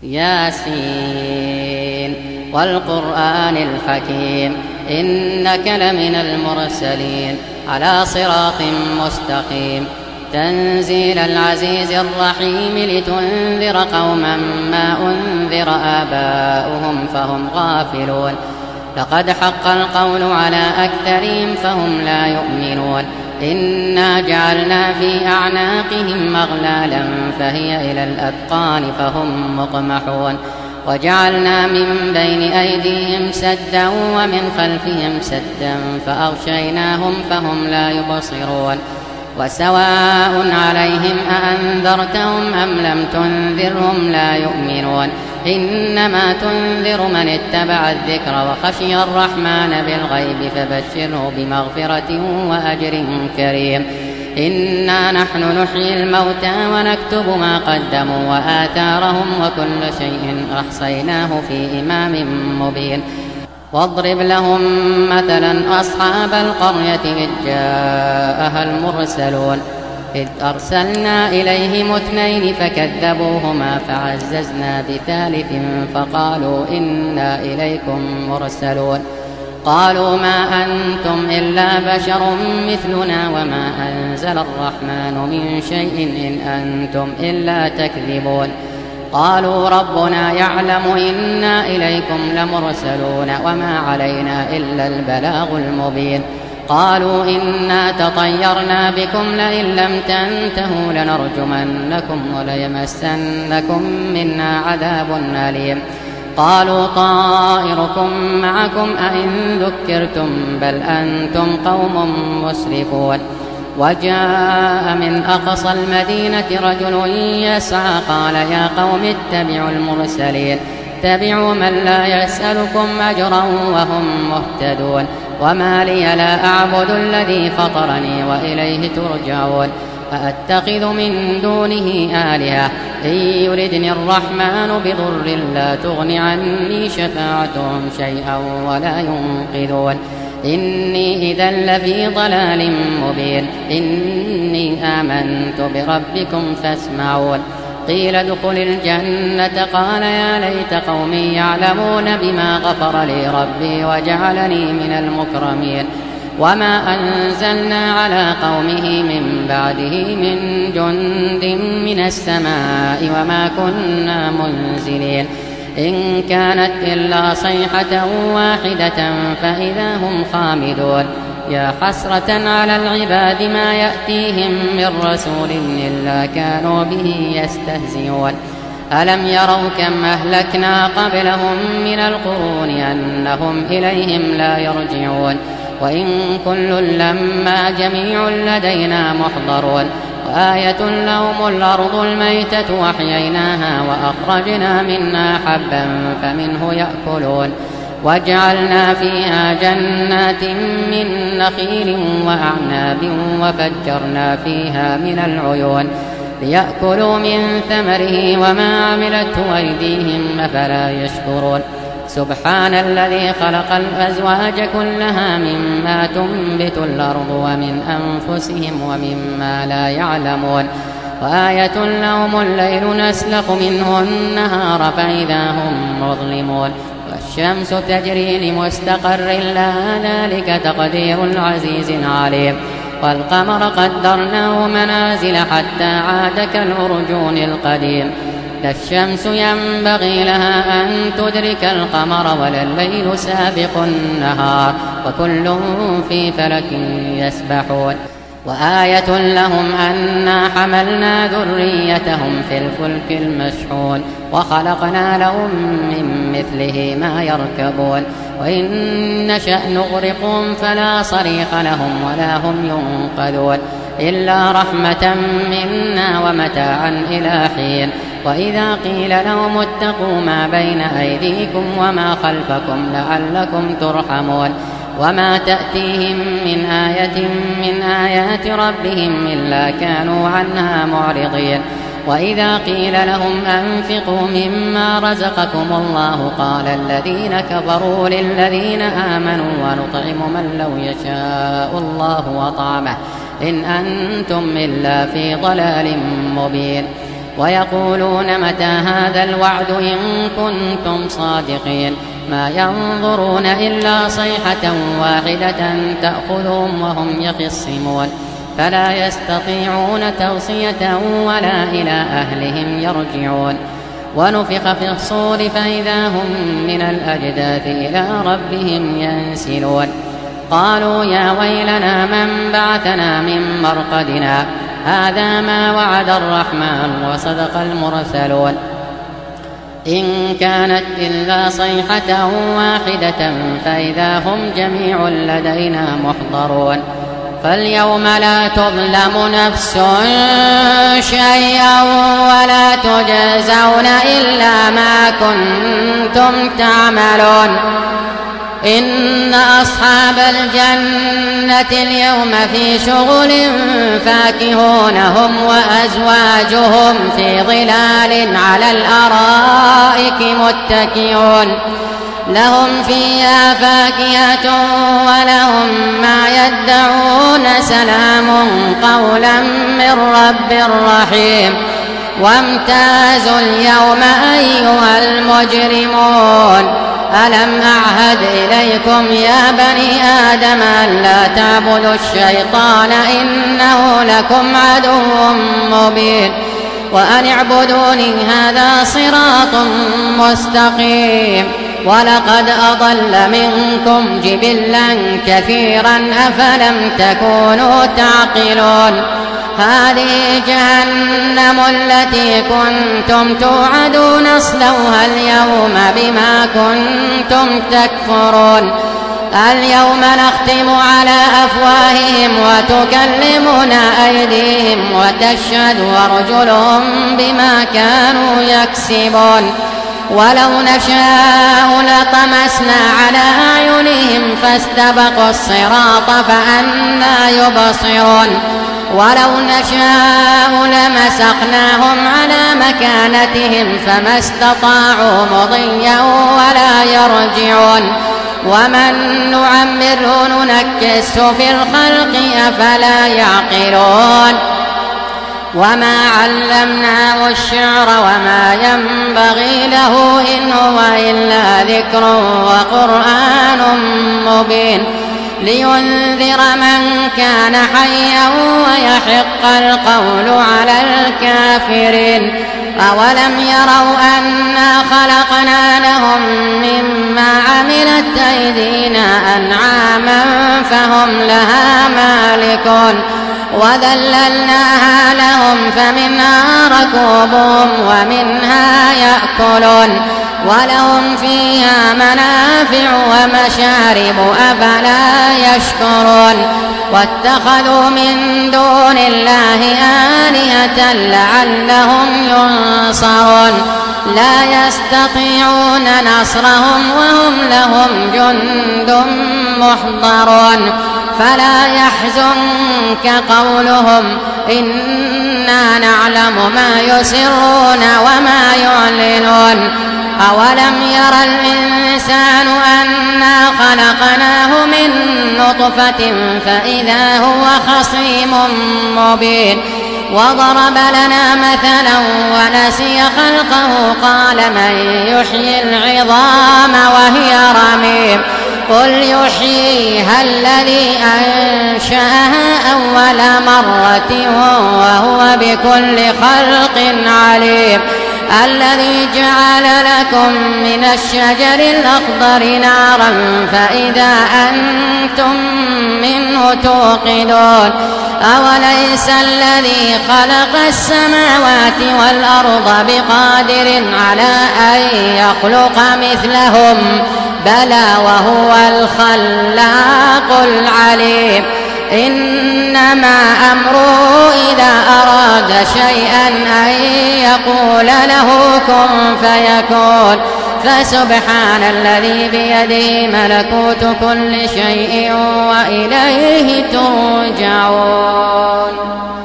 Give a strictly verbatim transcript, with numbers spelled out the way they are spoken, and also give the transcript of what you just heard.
ياسين والقرآن الحكيم إنك لمن المرسلين على صراط مستقيم تنزيل العزيز الرحيم لتنذر قوما ما أنذر آباؤهم فهم غافلون لقد حق القول على أكثرهم فهم لا يؤمنون إنا جعلنا في أعناقهم مغلالا فهي إلى الأذقان فهم مقمحون وجعلنا من بين أيديهم سدا ومن خلفهم سدا فأغشيناهم فهم لا يبصرون وسواء عليهم أأنذرتهم أم لم تنذرهم لا يؤمنون إنما تنذر من اتبع الذكر وخشي الرحمن بالغيب فبشره بمغفرة وأجر كريم إنا نحن نحيي الموتى ونكتب ما قدموا وآثارهم وكل شيء أحصيناه في إمام مبين واضرب لهم مثلا أصحاب القرية إذ جاءها المرسلون إذ أرسلنا إليهم اثنين فكذبوهما فعززنا بثالث فقالوا إنا إليكم مرسلون قالوا ما أنتم إلا بشر مثلنا وما أنزل الرحمن من شيء إن أنتم إلا تكذبون قالوا ربنا يعلم إنا إليكم لمرسلون وما علينا إلا البلاغ المبين قالوا إنا تطيرنا بكم لئن لم تنتهوا لنرجمنكم وليمسنكم منا عذاب أليم قالوا طائركم معكم أئن ذكرتم بل أنتم قوم مسرفون وجاء من أقصى المدينة رجل يسعى قال يا قوم اتبعوا المرسلين اتبعوا من لا يسألكم أجرا وهم مهتدون وما لي لا أعبد الذي فطرني وإليه ترجعون أأتخذ من دونه آلهة إن يردني الرحمن بضر لا تغن عني شفاعتهم شيئا ولا ينقذون إني إذا لفي ضلال مبين إني آمنت بربكم فاسمعون قيل ادخل الجنة قال يا ليت قومي يعلمون بما غفر لي ربي وجعلني من المكرمين وما أنزلنا على قومه من بعده من جند من السماء وما كنا منزلين إن كانت إلا صيحة واحدة فإذا هم خامدون يا حسرة على العباد ما يأتيهم من رسول إلا كانوا به يستهزئون ألم يروا كم أهلكنا قبلهم من القرون أنهم إليهم لا يرجعون وإن كل لما جميع لدينا محضرون وآية لهم الأرض الميتة وأحييناها وأخرجنا منها حبا فمنه يأكلون وجعلنا فيها جنات من نخيل وأعناب وفجرنا فيها من العيون ليأكلوا من ثمره وما عملته أيديهم أفلا يشكرون سبحان الذي خلق الأزواج كلها مما تنبت الأرض ومن أنفسهم ومما لا يعلمون وآية لهم الليل نسلخ منه النهار فإذا هم مظلمون والشمس تجري لمستقر لها ذلك تقدير العزيز العليم والقمر قدرناه منازل حتى عاد كالأرجون القديم لا الشمس ينبغي لها أن تدرك القمر ولا الليل سابق النهار وكل في فلك يسبحون وآية لهم أنا حملنا ذريتهم في الفلك المشحون وخلقنا لهم من مثله ما يركبون وإن نشأ نغرقهم فلا صريخ لهم ولا هم ينقذون إلا رحمة منا ومتاعا إلى حين وإذا قيل لهم اتقوا ما بين أيديكم وما خلفكم لعلكم ترحمون وما تأتيهم من آية من آيات ربهم إلا كانوا عنها معرضين وإذا قيل لهم أنفقوا مما رزقكم الله قال الذين كفروا للذين آمنوا ونطعم من لو يشاء الله وطعمه إن أنتم إلا في ضلال مبين ويقولون متى هذا الوعد إن كنتم صادقين ما ينظرون إلا صيحة واحدة تأخذهم وهم يخصمون فلا يستطيعون توصية ولا إلى أهلهم يرجعون ونفخ في الصور فإذا هم من الأجداث إلى ربهم ينسلون قالوا يا ويلنا من بعثنا من مرقدنا هذا ما وعد الرحمن وصدق المرسلون إن كانت إلا صيحة واحدة فإذا هم جميع لدينا محضرون فاليوم لا تظلم نفس شيئا ولا تجزون إلا ما كنتم تعملون إن أصحاب الجنة اليوم في شغل فاكهون هم وأزواجهم في ظلال على الأرائك متكئون لهم فيها فاكهة ولهم ما يدعون سلام قولا من رب رحيم وامتازوا اليوم أيها المجرمون ألم أعهد إليكم يا بني آدم ألا تعبدوا الشيطان إنه لكم عدو مبين وأن اعبدوني هذا صراط مستقيم ولقد أضل منكم جبلا كثيرا أفلم تكونوا تعقلون هذه جهنم التي كنتم توعدون اصلوها اليوم بما كنتم تكفرون اليوم نختم على أفواههم وتكلمنا أيديهم وتشهد أرجلهم بما كانوا يكسبون ولو نشاء لطمسنا على أعينهم فاستبقوا الصراط فأنى يبصرون ولو نشاء لمسخناهم على مكانتهم فما استطاعوا مضيا ولا يرجعون ومن نعمره ننكسه في الخلق أفلا يعقلون وما علمناه الشعر وما ينبغي له إن هو إلا ذكر وقرآن مبين لينذر من كان حيا ويحق القول على الكافرين أولم يروا أنا خلقنا لهم مما عملت أيدينا أنعاما فهم لها مالكون وذللناها لهم فمنها ركوبهم ومنها يأكلون ولهم فيها منافع ومشارب أفلا يشكرون واتخذوا من دون الله آلهة لعلهم ينصرون لا يستطيعون نصرهم وهم لهم جند محضرون فلا يحزنك قولهم إنا نعلم ما يسرون وما يعلنون أولم ير الإنسان أنا خلقناه من نطفة فإذا هو خصيم مبين وضرب لنا مثلا ونسي خلقه قال من يحيي العظام وهي رميم قل يحييها الذي أنشأها أول مرة وهو بكل خلق عليم الذي جعل لكم من الشجر الأخضر نارا فإذا أنتم منه توقدون أوليس الذي خلق السماوات والأرض بقادر على أن يخلق مثلهم بلى وهو الخلاق العليم إنما أمره إذا أراد شيئا أن يقول له كن فيكون فسبحان الذي بيده ملكوت كل شيء وإليه ترجعون.